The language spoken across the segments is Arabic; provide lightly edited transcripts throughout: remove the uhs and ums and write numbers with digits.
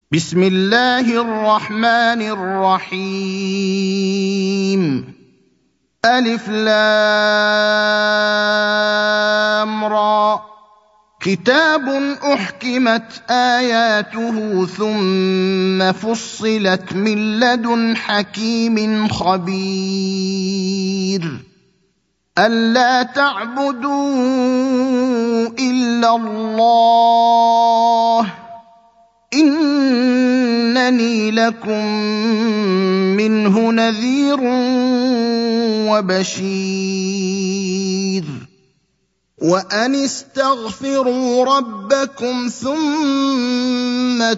بسم الله الرحمن الرحيم ألف لام را كتاب أحكمت آياته ثم فصلت من لدن حكيم خبير ألا تعبدوا إلا الله إنني لكم منه نذير وبشير وأن استغفروا ربكم ثم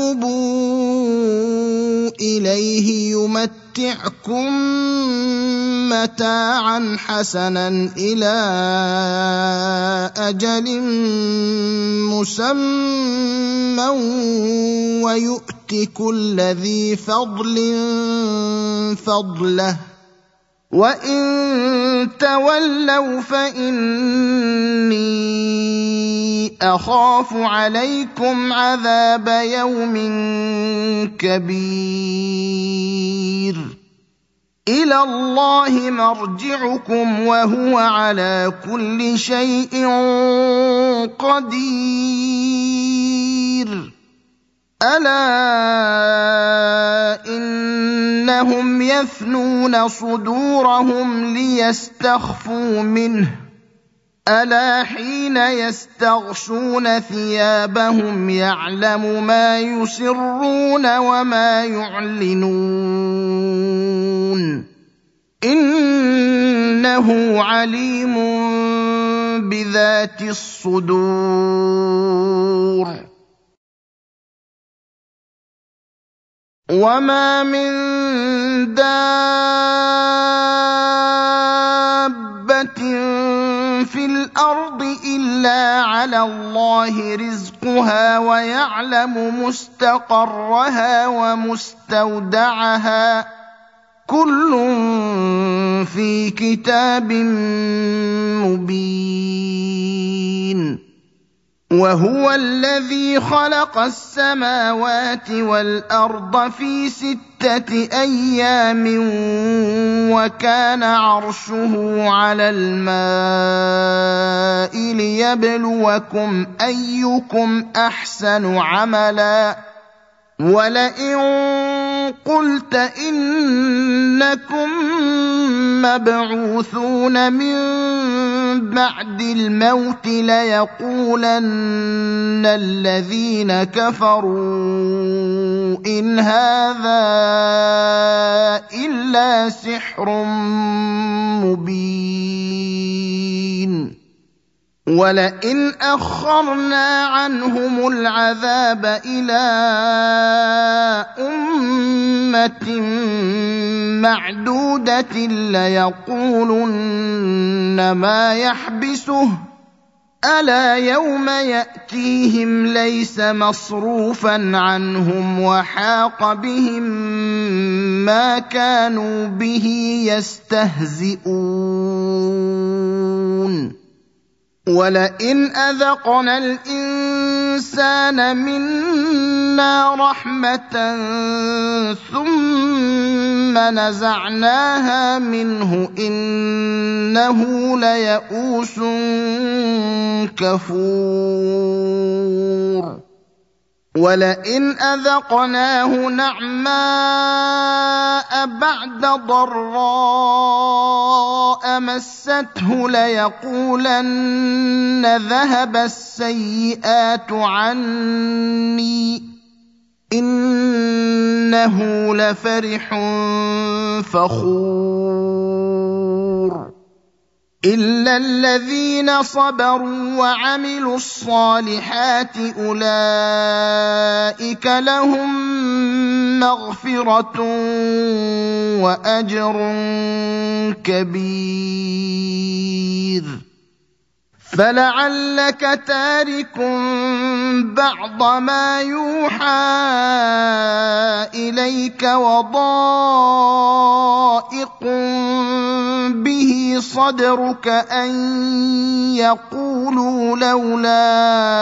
توبوا إليه يمتعكم متاعا حسنا إلى أجل مسمى ويؤت كل ذي فضل فضله وإن تولوا فإني أخاف عليكم عذاب يوم كبير إلى الله مرجعكم وهو على كل شيء قدير ألا إنهم يثنون صدورهم ليستخفوا منه ألا حين يستغشون ثيابهم يعلم ما يسرون وما يعلنون إنه عليم بذات الصدور وما من دابة في الأرض إلا على الله رزقها ويعلم مستقرها ومستودعها كل في كتاب مبين وهو الذي خلق السماوات والأرض في 6 أيام وكان عرشه على الماء ليبلوكم أيكم أحسن عملا ولئن قلت إنكم مبعوثون من بعد الموت ليقولن الذين كفروا إن هذا إلا سحر مبين ولئن أخرنا عنهم العذاب إلى أمة معدودة ليقولن ما يحبسه ألا يوم يأتيهم ليس مصروفا عنهم وحاق بهم ما كانوا به يستهزئون ولئن أذقنا الإنسان منا رحمة ثم نزعناها منه إنه ليئوس كفور ولئن أذقناه نعماء بعد ضراء مسته ليقولن ذهب السيئات عني إنه لفرح فخور إلا الذين صبروا وعملوا الصالحات أولئك لهم مغفرة وأجر كبير فلعلك تارك بعض ما يوحى إليك وضائق به صدرك أن يقولوا لولا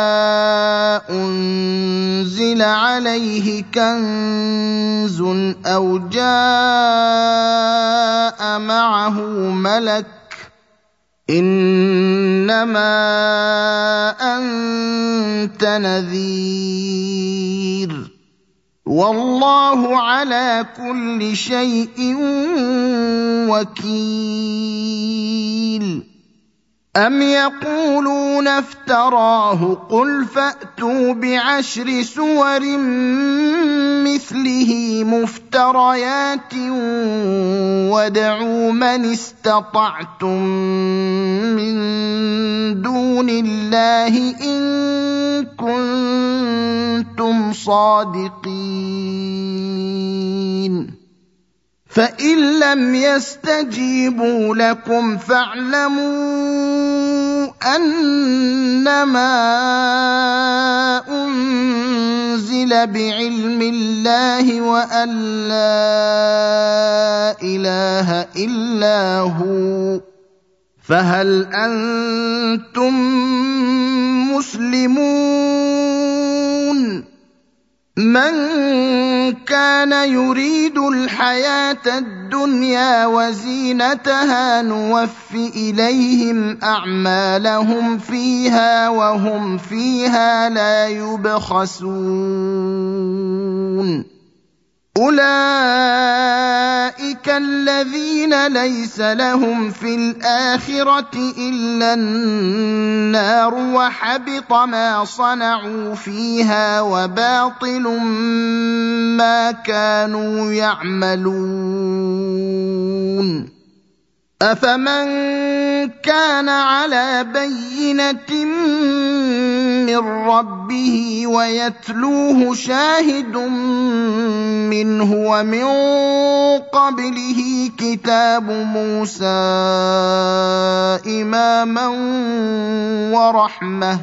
أنزل عليه كنز أو جاء معه ملك إنما أنت نذير والله على كل شيء وكيل أم يقولون افتراه قل فأتوا بعشر سور مثله مفتريات وادعوا من استطعتم من دون الله إن كنتم صادقين فإن لم يستجيبوا لكم فاعلموا أنما أنزل بعلم الله وأن لا إله إلا هو فهل أنتم مسلمون من كان يريد الحياة الدنيا وزينتها نوف إليهم أعمالهم فيها وهم فيها لا يبخسون أولئك الذين ليس لهم في الآخرة إلا النار وحبط ما صنعوا فيها وباطل ما كانوا يعملون أفمن كان على بينة من ربه ويتلوه شاهد منه ومن قبله كتاب موسى إماما ورحمة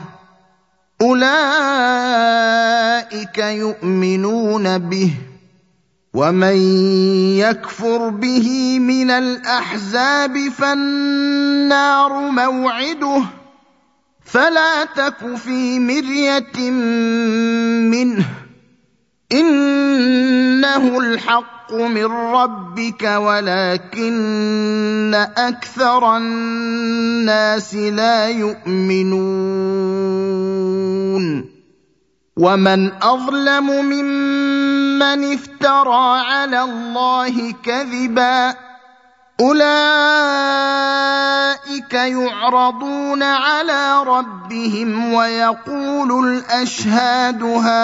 أولئك يؤمنون به ومن يكفر به من الأحزاب فالنار موعده فلا تك في مرية منه إنه الحق من ربك ولكن أكثر الناس لا يؤمنون ومن أظلم ممن افترى على الله كذبا أولئك يعرضون على ربهم ويقول الأشهاد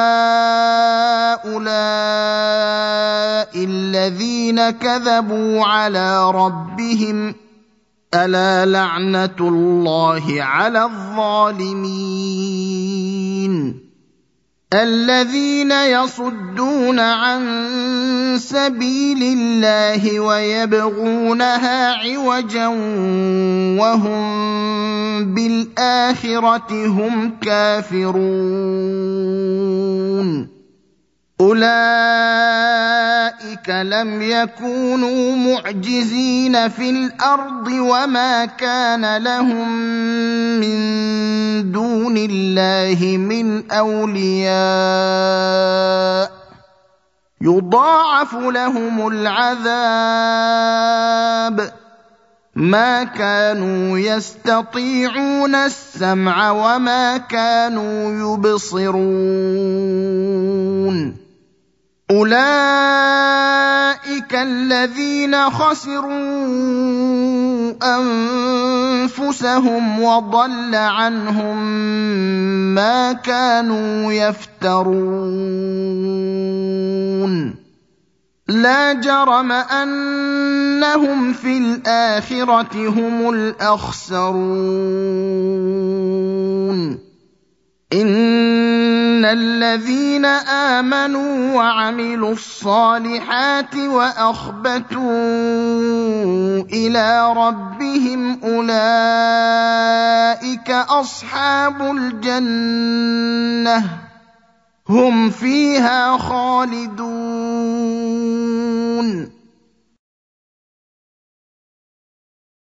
هؤلاء الذين كذبوا على ربهم ألا لعنة الله على الظالمين الذين يصدون عن سبيل الله ويبغونها عوجا وهم بالآخرة هم كافرون أولئك لم يكونوا معجزين في الأرض وما كان لهم من دون الله من أولياء يضاعف لهم العذاب ما كانوا يستطيعون السمع وما كانوا يبصرون أولئك الذين خسروا أنفسهم وضل عنهم ما كانوا يفترون لا جرم أنهم في الآخرة هم الأخسرون إن الذين آمنوا وعملوا الصالحات وأخبتوا إلى ربهم أولئك أصحاب الجنة هم فيها خالدون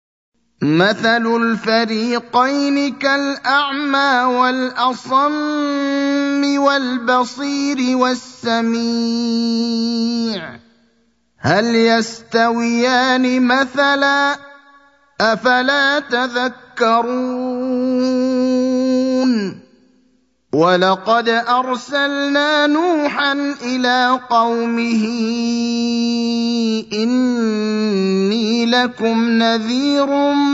مثل الفريقين كالأعمى والأصم والبصير والسميع هل يستويان مثلا أفلا تذكرون ولقد أرسلنا نوحا إلى قومه إني لكم نذير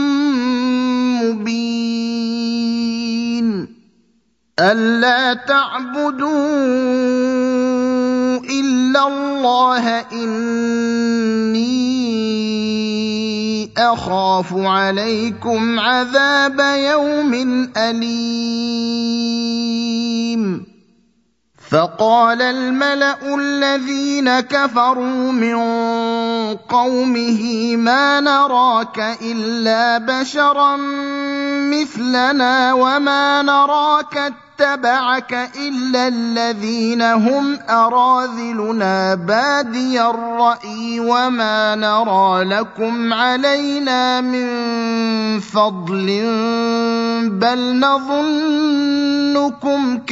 مبين ألا تعبدوا إلا الله إني أخاف عليكم عذاب يوم أليم فقال الملأ الذين كفروا من قومه ما نراك إلا بشرا مثلنا وما نراك اتبعك إلا الذين هم أراذلنا بادي الرأي وما نرى لكم علينا من فضل بل نظنكم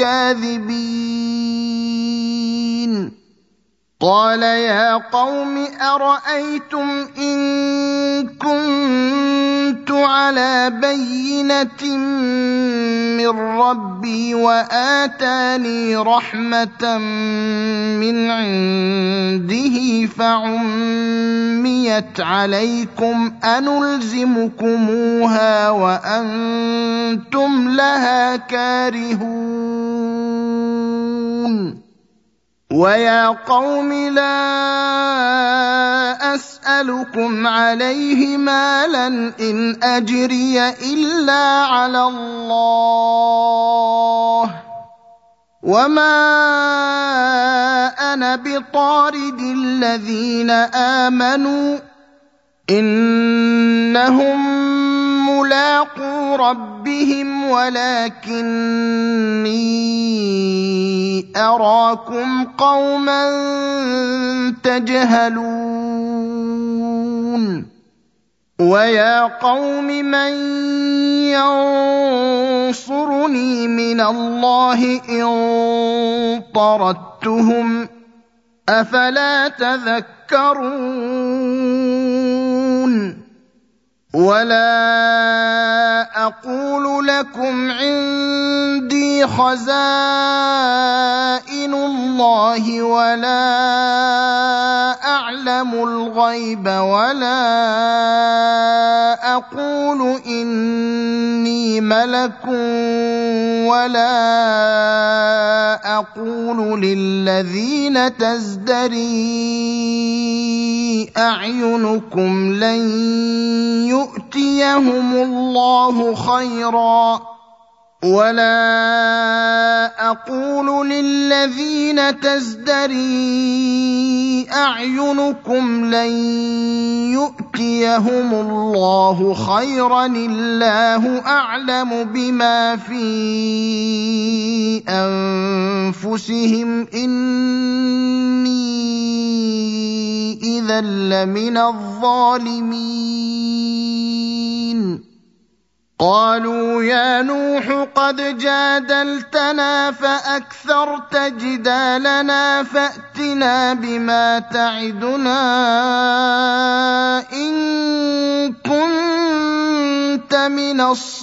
كاذبين قال يا قوم أرأيتم إن كنت على بينة من ربي وآتاني رحمة من عنده فعميت عليكم أنلزمكموها وأنتم لها كارهون ويا قوم لا أسألكم عليه مالا إن أجري إلا على الله وما أنا بطارد الذين آمنوا إنهم ملاقو ربهم ولكني أراكم قوما تجهلون ويا قوم من ينصرني من الله إن طردتهم أفلا تذكرون ولا أقول لكم عندي خزائن الله ولا أعلم الغيب ولا أقول إني ملك ولا أقول للذين تزدري أعينكم لن يؤتيهم الله خيرا ولا أقول للذين تزدري أعينكم لن يؤتيهم الله خيرا الله أعلم بما في أنفسهم إني إذا لمن الظالمين قالوا يا نوح قد جادلتنا فأكثرت جدالنا فأتنا بما تعدنا إن كنت من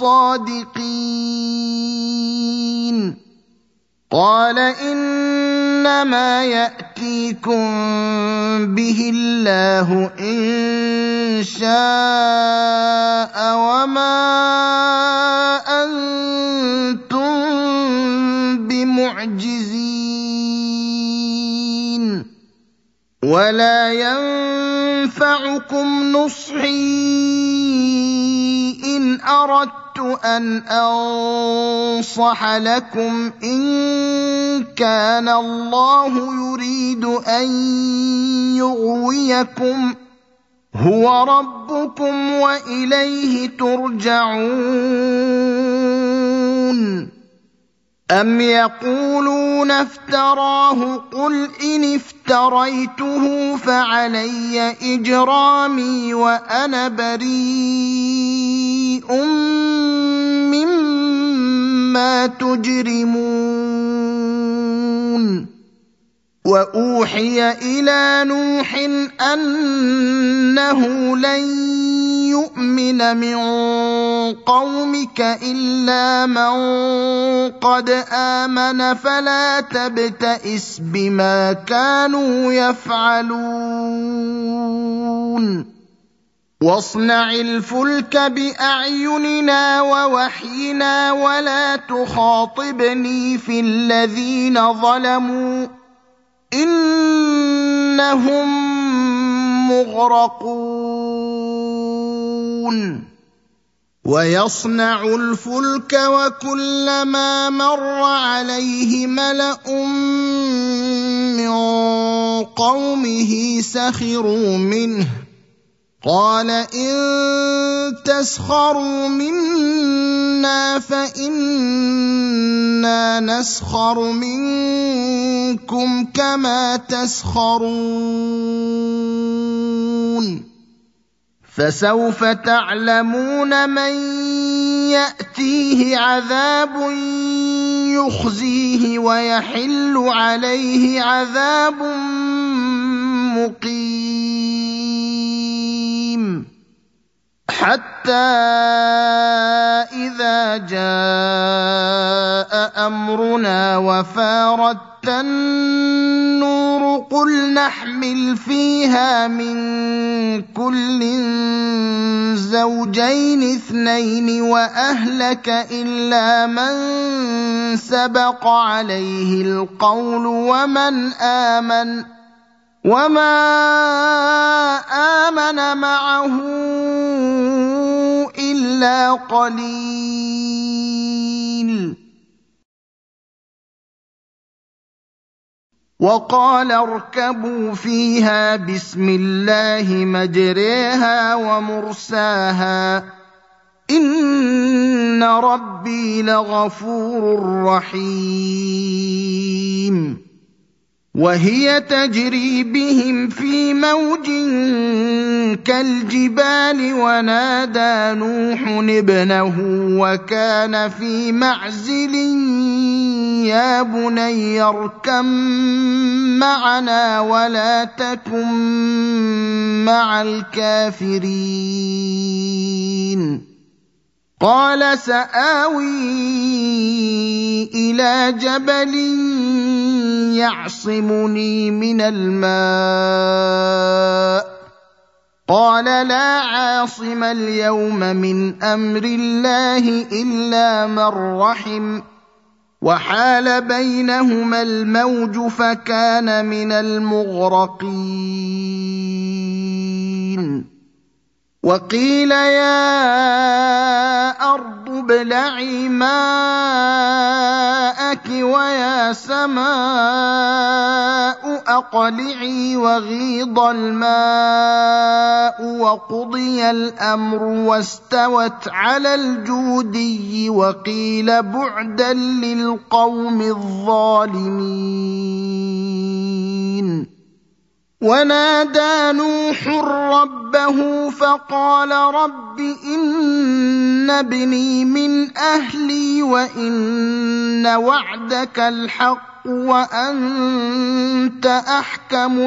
الصادقين قال إنما يأتيكم به الله إن شاء وما أنتم بمعجزين ولا ينفعكم نصحي إن أردت أن أنصح لكم إن كان الله يريد أن يغويكم هو ربكم وإليه ترجعون أَمْ يَقُولُونَ افْتَرَاهُ ۖ قُلْ إِنِ افْتَرَيْتُهُ فَعَلَيَّ إِجْرَامِي وَأَنَا بَرِيءٌ مِّمَّا تُجْرِمُونَ وَأُوحِيَ إِلَىٰ نُوحٍ أَنَّهُ لَن يُؤْمِنَ مِن قَوْمِكَ إِلَّا مَن قَدْ آمَنَ فَلَا تَبْتَئِسْ بِمَا كَانُوا يَفْعَلُونَ وَاصْنَعِ الْفُلْكَ بِأَعْيُنِنَا وَوَحْيِنَا وَلَا تُخَاطِبْنِي فِي الَّذِينَ ظَلَمُوا إِنَّهُم مُّغْرَقُونَ وَيَصْنَعُ الْفُلْكَ وَكُلَّمَا مَرَّ عَلَيْهِ مَلَأٌ مِّن قَوْمِهِ سَخِرُوا مِنْهُ قَالَ إِن تَسْخَرُوا مِنَّا فَإِنَّا نَسْخَرُ مِنكُمْ كَمَا تَسْخَرُونَ فَسَوْفَ تَعْلَمُونَ مَن يَأْتِيهِ عَذَابٌ يُخْزِيهِ وَيَحِلُّ عَلَيْهِ عَذَابٌ مُّقِيمٌ حَتَّى إِذَا جَاءَ أَمْرُنَا وَفَارَتِ النُّورُ قُلْ نَحْمِلُ فِيهَا مِن كُلٍّ زَوْجَيْنِ اثْنَيْنِ وَأَهْلَكَ إِلَّا مَن سَبَقَ عَلَيْهِ الْقَوْلُ وَمَنْ آمَنَ وَمَا آمَنَ مَعَهُ إِلَّا قَلِيلٌ وَقَالَ ارْكَبُوا فِيهَا بِسْمِ اللَّهِ مَجْرَاهَا وَمُرْسَاهَا إِنَّ رَبِّي لَغَفُورٌ رَّحِيمٌ وَهِيَ تَجْرِي بِهِمْ فِي مَوْجٍ كَالْجِبَالِ وَنَادَىٰ نُوحٌ ابْنَهُ وَكَانَ فِي مَعْزِلٍ يَا بُنَيَّ ارْكَب مَّعَنَا وَلَا تَكُن مَّعَ الْكَافِرِينَ قَالَ سَآوِي إِلَىٰ جَبَلٍ يَعْصِمُنِي مِنَ الْمَاءِ قَالَ لَا عَاصِمَ الْيَوْمَ مِنْ أَمْرِ اللَّهِ إِلَّا مَن رَّحِمَ وَحَالَ بَيْنَهُمَا الْمَوْجُ فَكَانَ مِنَ الْمُغْرَقِينَ وَقِيلَ يَا أَرْضُ ابْلَعِي مَاءَكِ وَيَا سَمَاءُ أَقْلِعِي وَغِيضَ الْمَاءُ وَقُضِيَ الْأَمْرُ وَاسْتَوَتْ عَلَى الْجُودِيِّ وَقِيلَ بُعْدًا لِّلْقَوْمِ الظَّالِمِينَ وَنَادَىٰ نُوحٌ رَّبَّهُ فَقَالَ رَبِّ إِنَّ ابْنِي مِنْ أَهْلِي وَإِنَّ وَعْدَكَ الْحَقُّ وَأَنتَ أَحْكَمُ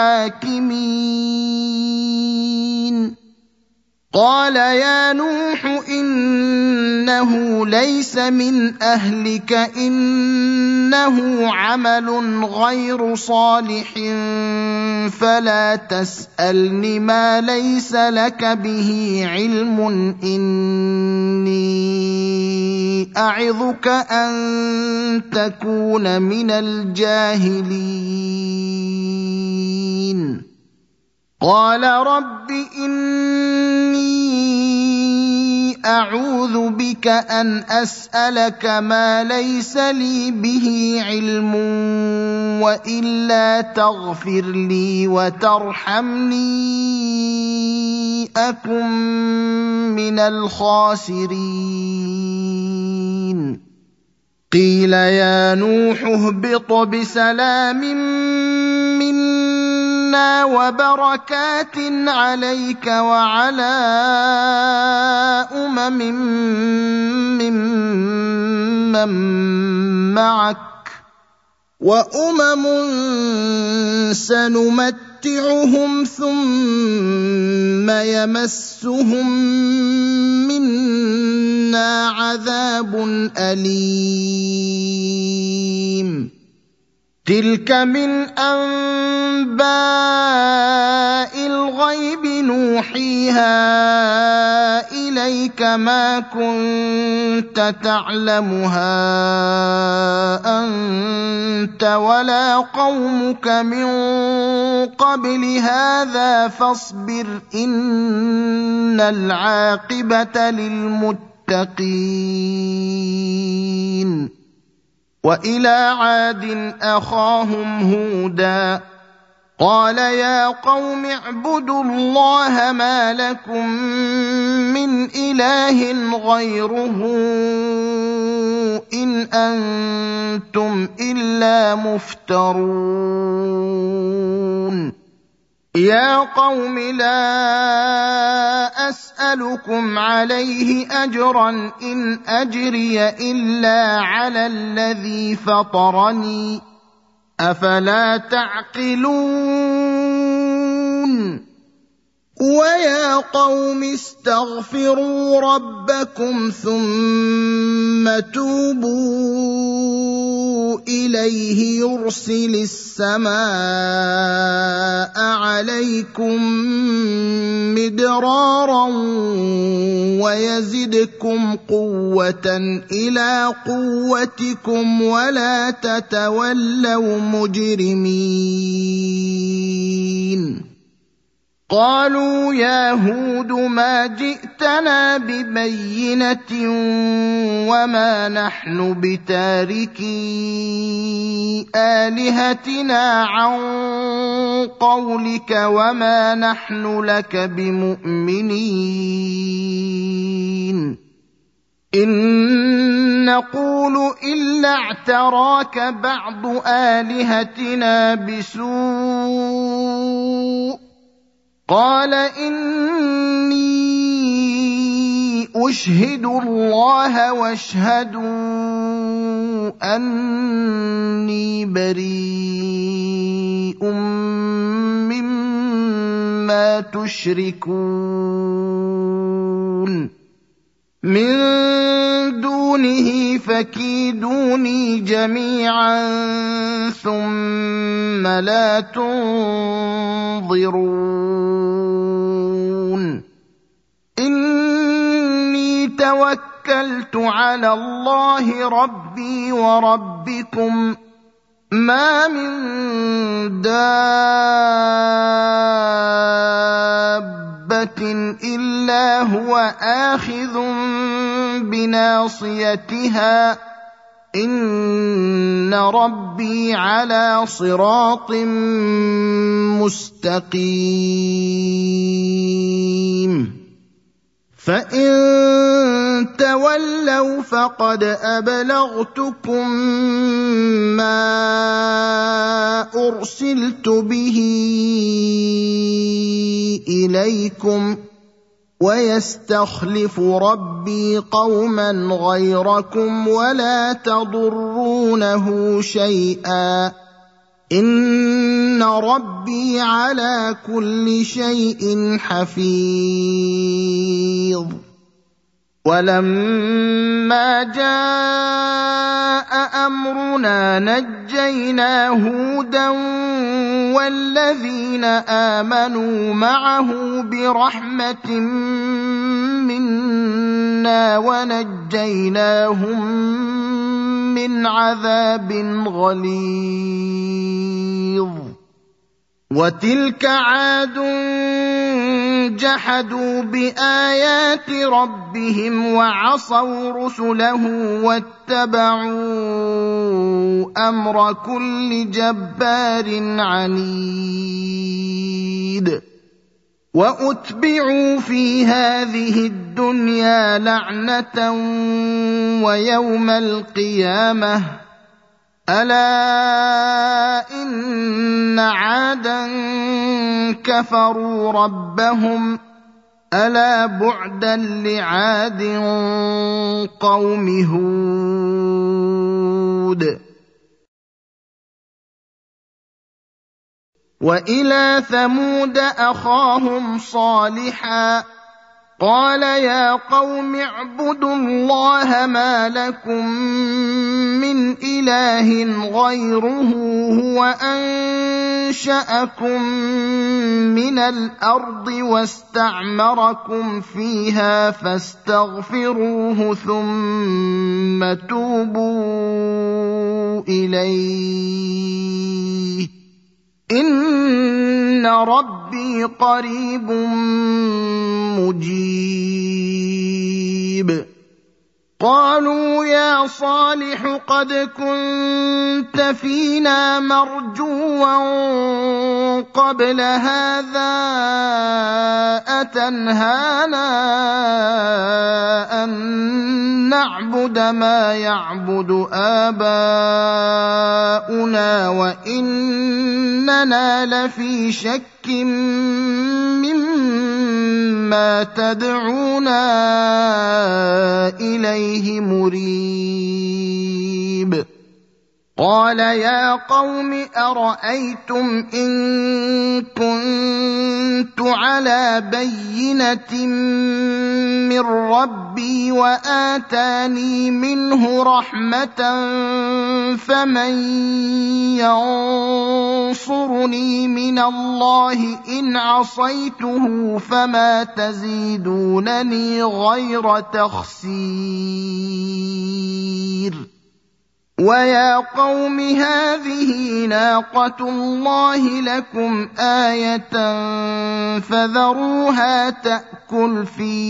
الْحَاكِمِينَ قَالَ يَا نُوحُ إِنَّهُ لَيْسَ مِنْ أَهْلِكَ إِنَّهُ عَمَلٌ غَيْرُ صَالِحٍ فَلَا تَسْأَلْنِ مَا لَيْسَ لَكَ بِهِ عِلْمٌ إِنِّي أَعِظُكَ أَن تَكُونَ مِنَ الْجَاهِلِينَ قَالَ رَبِّ إِنِّي أَعُوذُ بِكَ أَنْ أَسْأَلَكَ مَا لَيْسَ لِي بِهِ عِلْمٌ وَإِلَّا تَغْفِرْ لِي وَتَرْحَمْنِي أَكُن مِّنَ الْخَاسِرِينَ قيل يا نوح اهبط بسلام منا وبركات عليك وعلى ممن معك وأمم سنمتعهم ثم يمسهم منا عذاب أليم تلك من أنباء الغيب نوحيها إليك ما كنت تعلمها أنت ولا قومك من قبل هذا فاصبر إن العاقبة للمتقين وإلى عاد أخاهم هودا قال يا قوم اعبدوا الله ما لكم من إله غيره إن أنتم إلا مفترون يا قوم لا أسألكم عليه أجرا إن أجري إلا على الذي فطرني أفلا تعقلون ويا قوم استغفروا ربكم ثم توبوا إليه يرسل السماء عليكم مدرارا ويزدكم قوة إلى قوتكم ولا تتولوا مجرمين قالوا يا هود ما جئتنا ببينة وما نحن بتاركي آلهتنا عن قولك وما نحن لك بمؤمنين إن نقول إلا اعتراك بعض آلهتنا بسوء قال إني أشهد الله واشهدوا أني بريء مما تشركون من دونه فكيدوني جميعا ثم لا تنظرون إني توكلت على الله ربي وربكم ما من دابة إلا هو آخذ بناصيتها إن ربي على صراط مستقيم فإن تولوا فقد أبلغتكم ما أرسلت به إليكم ويستخلف ربي قوما غيركم ولا تضرونه شيئا إن ربي على كل شيء حفيظ ولما جاء أمرنا نجينا هودا والذين آمنوا معه برحمة منا ونجيناهم من عذاب غليظ وتلك عاد جحدوا بآيات ربهم وعصوا رسله واتبعوا أمر كل جبار عنيد واتبعوا في هذه الدنيا لعنه ويوم القيامه الا ان عادا كفروا ربهم الا بعدا لعاد قوم هود والى ثمود اخاهم صالحا قال يا قوم اعبدوا الله ما لكم من اله غيره هو انشاكم من الارض واستعمركم فيها فاستغفروه ثم توبوا اليه ان ربي قريب مجيب قالوا يا صالح قد كنت فينا مرجوا قبل هذا أتنهانا أن نعبد ما يعبد آباؤنا وإننا لفي شك مما تدعونا إليه مريب قال يا قوم أرأيتم إن كنت على بينة من ربي وآتاني منه رحمة فمن ينصرني من الله إن عصيته فما تزيدونني غير تخسير ويا قوم هذه ناقة الله لكم آية فذروها تأكل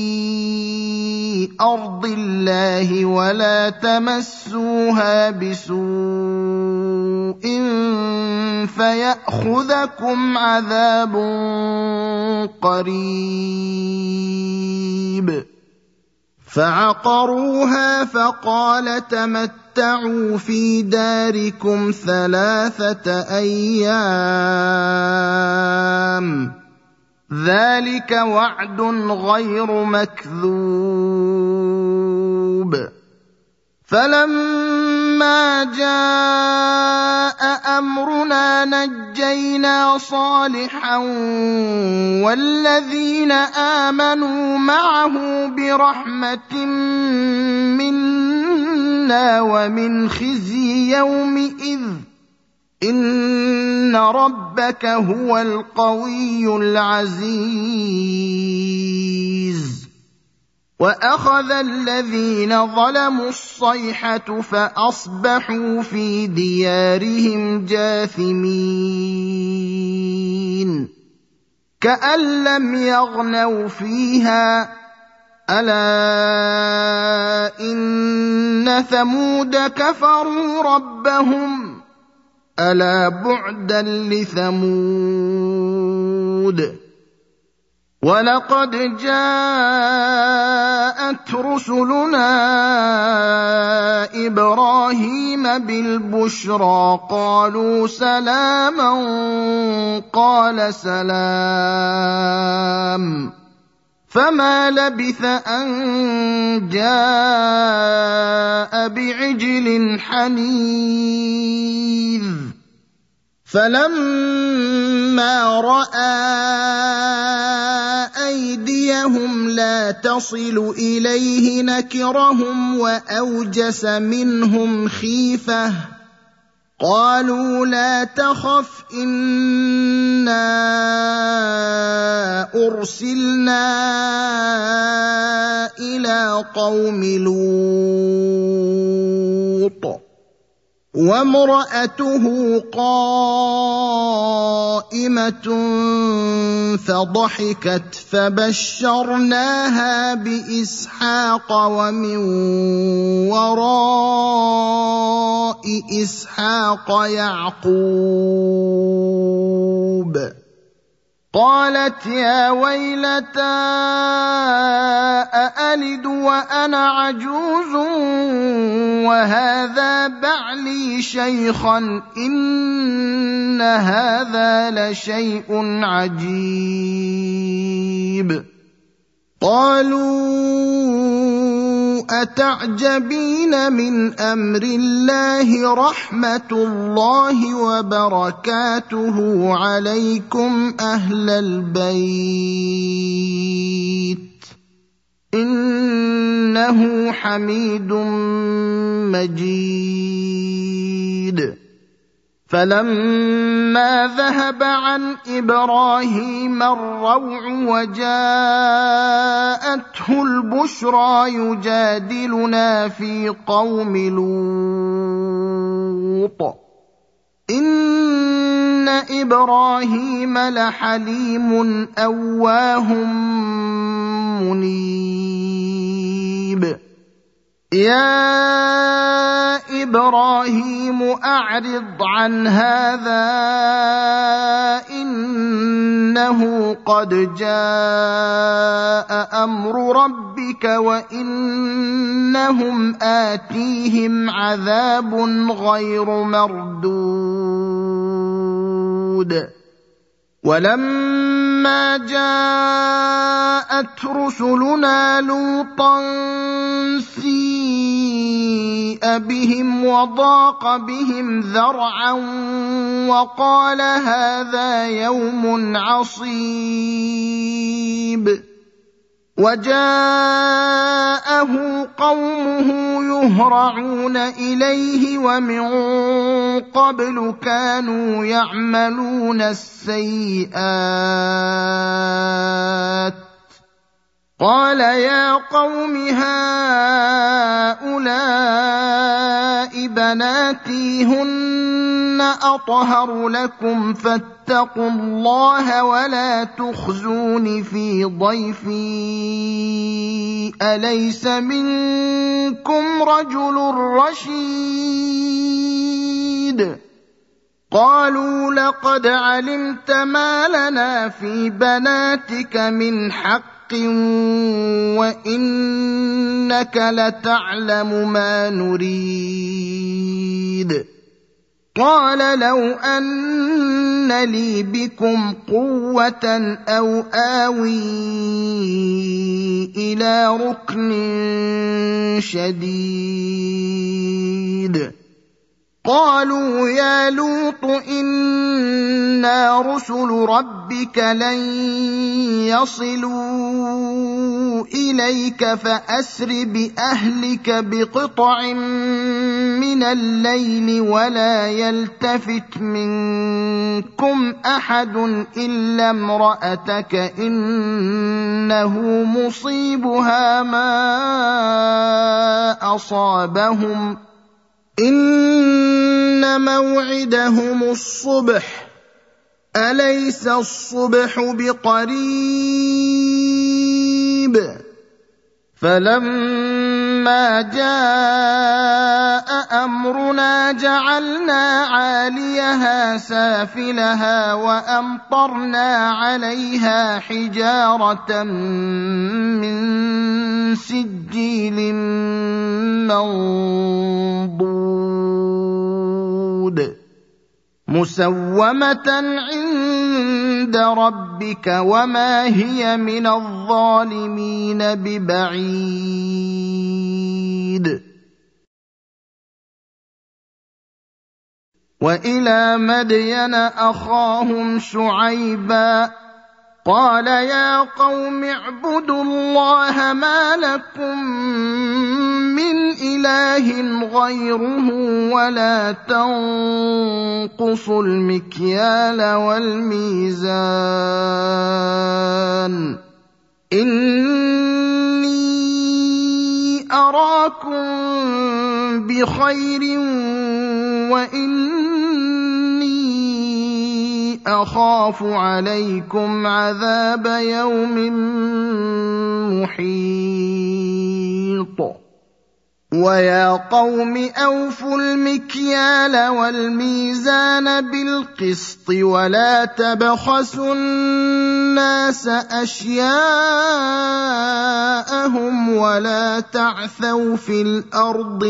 في أرض الله ولا تمسوها بسوء فيأخذكم عذاب قريب فعقروها فقال تمتعوا في داركم 3 أيام ذلك وعد غير مكذوب فلما جاء أمرنا نجينا صالحا والذين آمنوا معه برحمة منا ومن خزي يومئذ إن ربك هو القوي العزيز وأخذ الذين ظلموا الصيحة فأصبحوا في ديارهم جاثمين كأن لم يغنوا فيها ألا إن ثمود كفروا ربهم ألا بعدا لثمود ولقد جاءت رسلنا إبراهيم بالبشرى قالوا سلاما قال سلام فما لبث أن جاء بعجل حنيذ فلما رأى أيديهم لا تصل إليه نكرهم وأوجس منهم خيفة قالوا لا تخف إنا أرسلنا إلى قوم لوط وامرأته قائمة فضحكت فبشرناها بإسحاق ومن وراء إسحاق يعقوب قالت يا ويلتى أألد وأنا عجوز وهذا بعلي شيخا إن هذا لشيء عجيب. قالوا أتعجبين من أمر الله رحمة الله وبركاته عليكم أهل البيت إنه حميد مجيد. فلما ذهب عن إبراهيم الروع وجاءته البشرى يجادلنا في قوم لوط إن إبراهيم لحليم أواه منيب. يا إبراهيم أعرض عن هذا إنه قد جاء أمر ربك وإنهم آتيهم عذاب غير مردود. ولما جاءت رسلنا لوطا سيء بهم وضاق بهم ذرعا وقال هذا يوم عصيب. وجاءه قومه يهرعون إليه ومن قبل كانوا يعملون السيئات. قال يا قوم هؤلاء بناتي هن أطهر لكم فاتقوا الله ولا تخزون في ضيفي أليس منكم رجل رشيد. قالوا لقد علمت ما لنا في بناتك من حق وإنك لتعلم ما نريد. قال لو أن لي بكم قوة أو آوي إلى ركن شديد. قالوا يا لوط إنا رسل ربك لن يصلوا إليك فأسر بأهلك بقطع من الليل ولا يلتفت منكم أحد إلا امرأتك إنه مصيبها ما أصابهم إن موعدهم الصبح أليس الصبح بقريب. فلما جاء أمرنا جعلنا عاليها سافلها وأمطرنا عليها حجارة من سجيل منضود مسومة عند ربك وما هي من الظالمين ببعيد. وإلى مدين أخاهم شعيبا قال يا قوم اعبدوا الله ما لكم من إله غيره ولا تنقصوا المكيال والميزان إني أراكم بخير وإني أخاف عليكم عذاب يوم محيط. ويا قوم أوفوا المكيال والميزان بالقسط ولا تبخسوا الناس أشياءهم ولا تعثوا في الأرض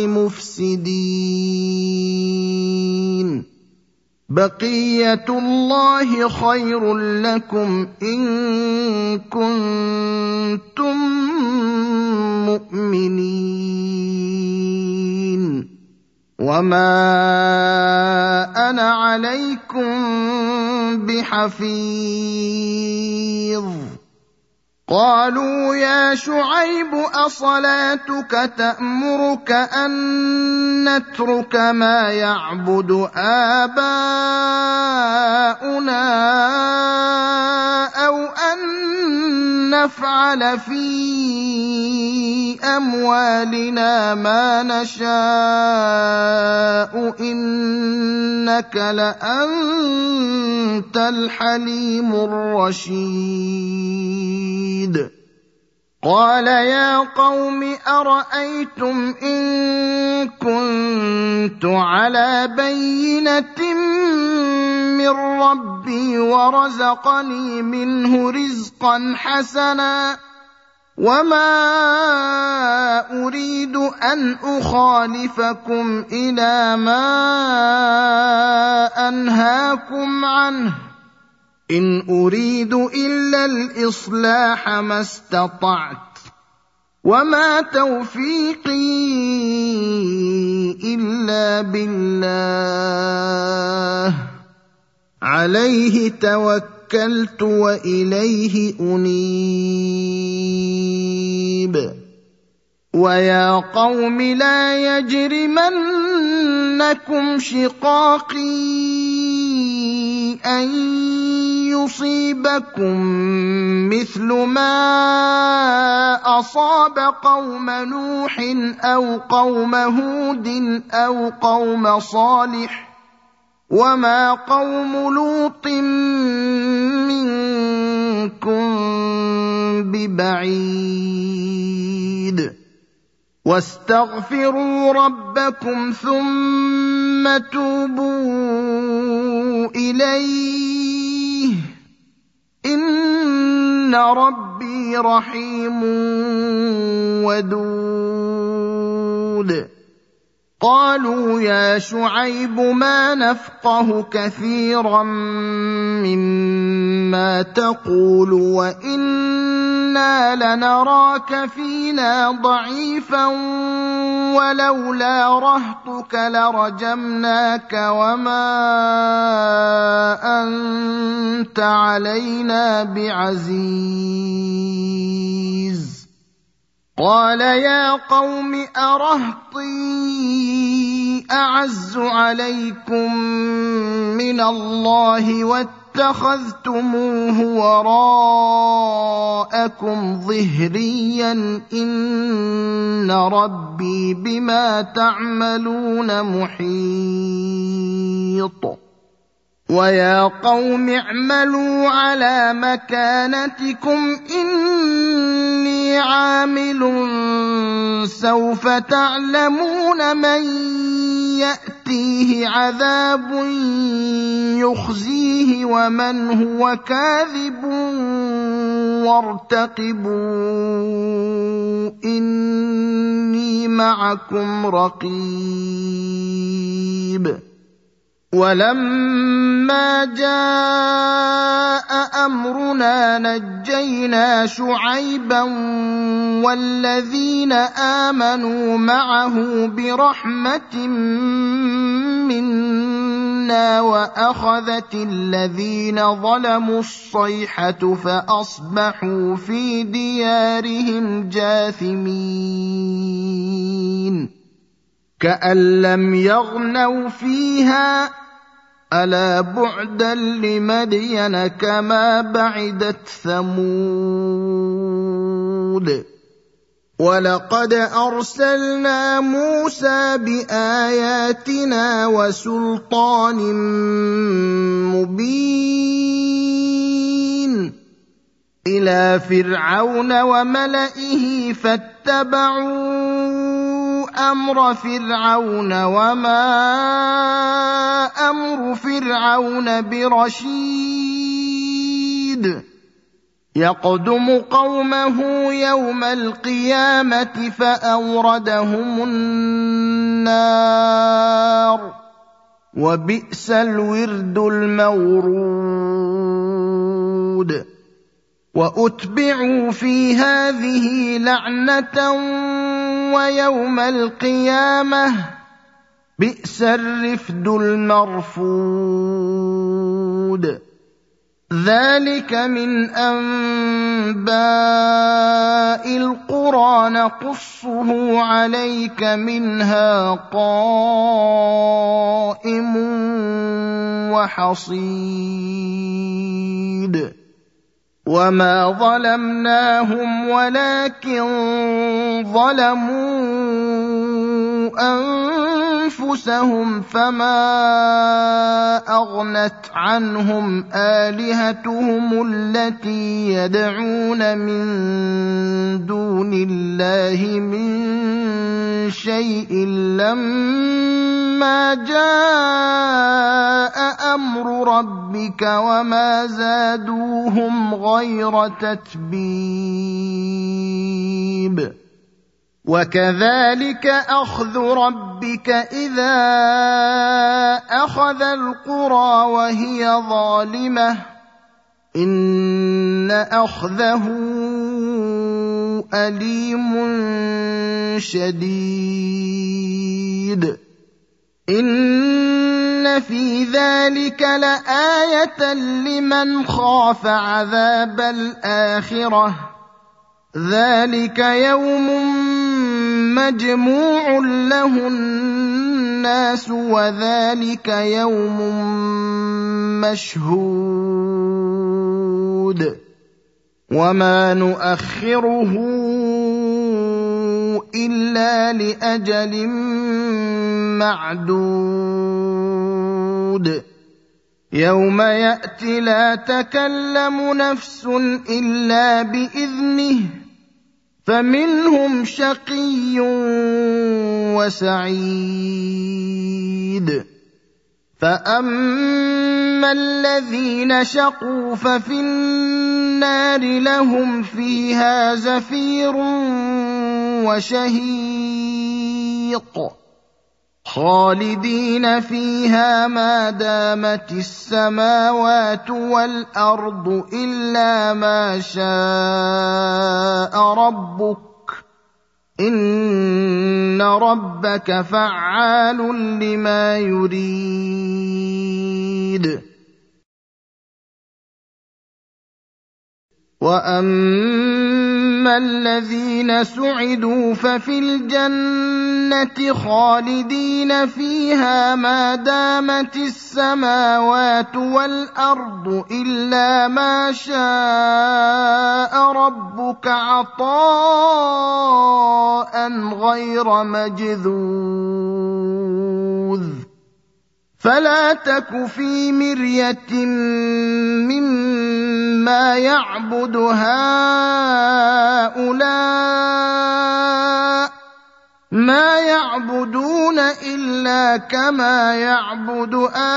مفسدين بقية الله خير لكم إن كنتم مؤمنين وما أنا عليكم بحفيظ قالوا يا شعيب أصلاتك تأمرك أن نترك ما يعبد آباؤنا أو أن نفعل في أموالنا ما نشاء إنك لأنت الحليم الرشيد قال يا قوم أرأيتم إن كنت على بينة من ربي ورزقني منه رزقا حسنا وما أريد أن أخالفكم إلى ما أنهاكم عنه إن أريد إلا الإصلاح ما استطعت وما توفيقي إلا بالله عليه توكلت وإليه أنيب ويا قوم لا يجرمنكم شقاقي أن يصيبكم مثل ما أصاب قوم نوح أو قوم هود أو قوم صالح وما قوم لوط منكم ببعيد واستغفروا ربكم ثم توبوا إليه إن ربي رحيم ودود قالوا يا شعيب ما نفقه كثيرا مما تقول وإنا لنراك فينا ضعيفا ولولا رهطك لرجمناك وما أنت علينا بعزيز قال يا قوم أرهطي أعز عليكم من الله واتخذتموه وراءكم ظهريا إن ربي بما تعملون محيط ويا قوم اعملوا على مكانتكم إني عامل سوف تعلمون من يأتيه عذاب يخزيه ومن هو كاذب وارتقبوا إني معكم رقيب ولما جاء أمرنا نجينا شعيبا والذين آمنوا معه برحمة منا وأخذت الذين ظلموا الصيحة فأصبحوا في ديارهم جاثمين كأن لم يغنوا فيها ألا بعدا لمدين كما بعدت ثمود ولقد أرسلنا موسى بآياتنا وسلطان مبين إلى فرعون وملئه فاتبعوا أمر فرعون وما أمر فرعون برشيد يقدم قومه يوم القيامة فأوردهم النار وبئس الورد المورود وأتبعوا في هذه لعنة ويوم القيامة بئس الرفد المرفود ذلك من أنباء القرى نقصه عليك منها قائم وحصيد وما ظلمناهم ولكن ظلموا أنفسهم فما أغنت عنهم آلهتهم التي يدعون من دون الله من شيء لما جاء أمر ربك وما زادوهم غير تتبيب وكذلك أخذ ربك إذا أخذ القرى وهي ظالمة إن أخذه أليم شديد إن في ذلك لآية لمن خاف عذاب الآخرة ذلك يوم مجموع له الناس وذلك يوم مشهود وما نؤخره إلا لأجل معدود يوم يأتي لا تكلم نفس إلا بإذنه فمنهم شقي وسعيد فأما الذين شقوا ففي النار لهم فيها زفير وشهيق خالدين فيها ما دامت السماوات والأرض إلا ما شاء ربك إن ربك فعال لما يريد وأما الذين سعدوا ففي الجنة خالدين فيها ما دامت السماوات والأرض إلا ما شاء ربك عطاء غير مجذوذ فلا تك في مرية مما يعبد هؤلاء ما يعبدون إلا كما يعبد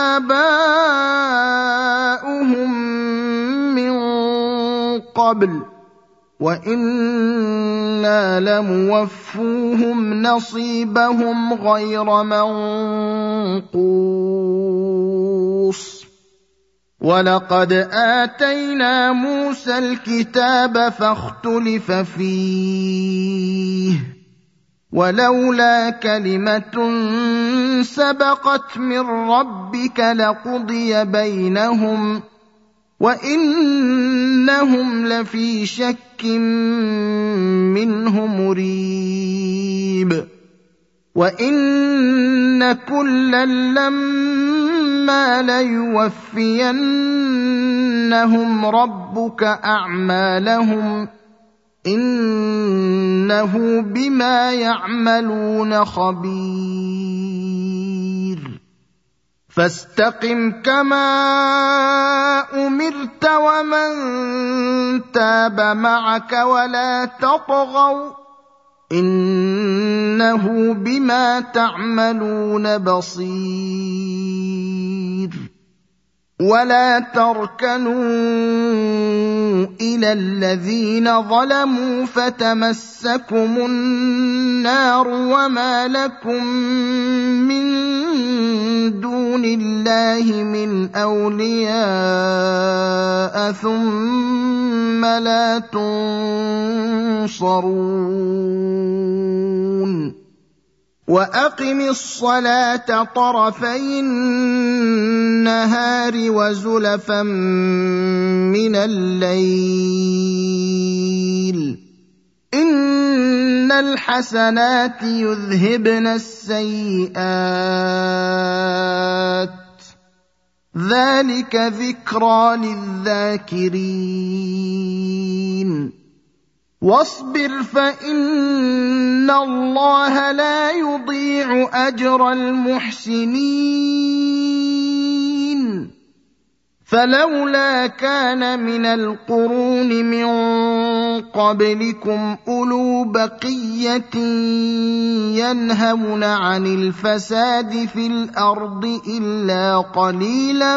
آباؤهم من قبل وإنا لموفوهم نصيبهم غير منقوص ولقد آتينا موسى الكتاب فاختلف فيه ولولا كلمة سبقت من ربك لقضي بينهم وإنهم لفي شك منه مريب وإن كلا لما ليوفينهم ربك أعمالهم إنه بما يعملون خبير فاستقم كما أمرت ومن تاب معك ولا تطغوا إنه إنه بما تعملون بصير ولا تركنوا إلى الذين ظلموا فتمسكم النار وما لكم من دون الله من أولياء ثم لا تنصرون وأقم الصلاة طرفي النهار وزلفا من الليل إن الحسنات يذهبن السيئات ذلك ذكرى للذاكرين واصبر فإن الله لا يضيع أجر المحسنين فلولا كان من القرون من قبلكم أولو بقية ينهون عن الفساد في الأرض إلا قليلا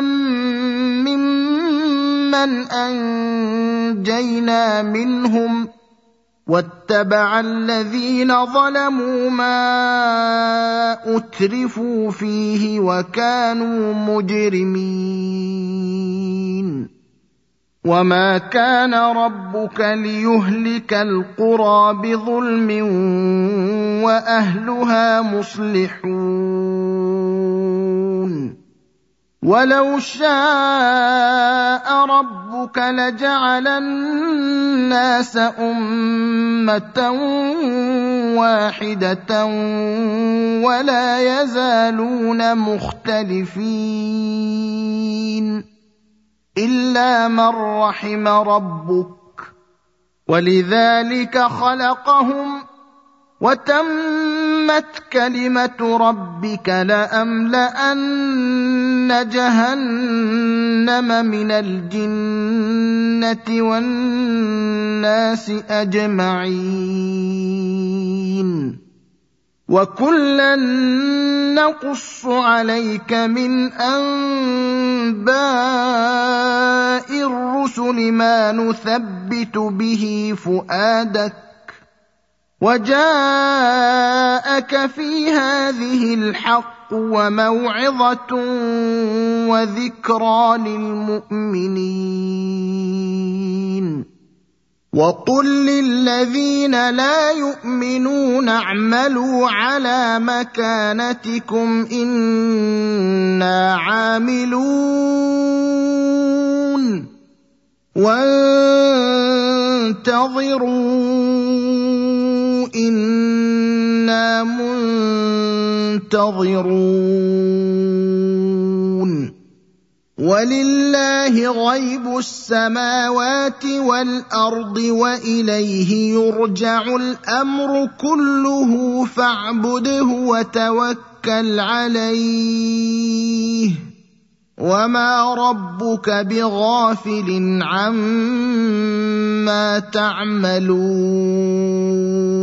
ممن أنجينا منهم واتبع الذين ظلموا ما أترفوا فيه وكانوا مجرمين وما كان ربك ليهلك القرى بظلم وأهلها مصلحون ولو شاء ربك لجعل الناس أمة واحدة ولا يزالون مختلفين إلا من رحم ربك ولذلك خلقهم وتمت كلمة ربك لأملأن جهنم من الجنة والناس أجمعين وكلا نقص عليك من أنباء الرسل ما نثبت به فؤادك وجاءك في هذه الحق وموعظة وذكرى للمؤمنين وقل للذين لا يؤمنون اعملوا على مكانتكم إنا عاملون وانتظروا إنا منتظرون ولله غيب السماوات والأرض وإليه يرجع الأمر كله فاعبده وتوكل عليه وما ربك بغافل عما تعملون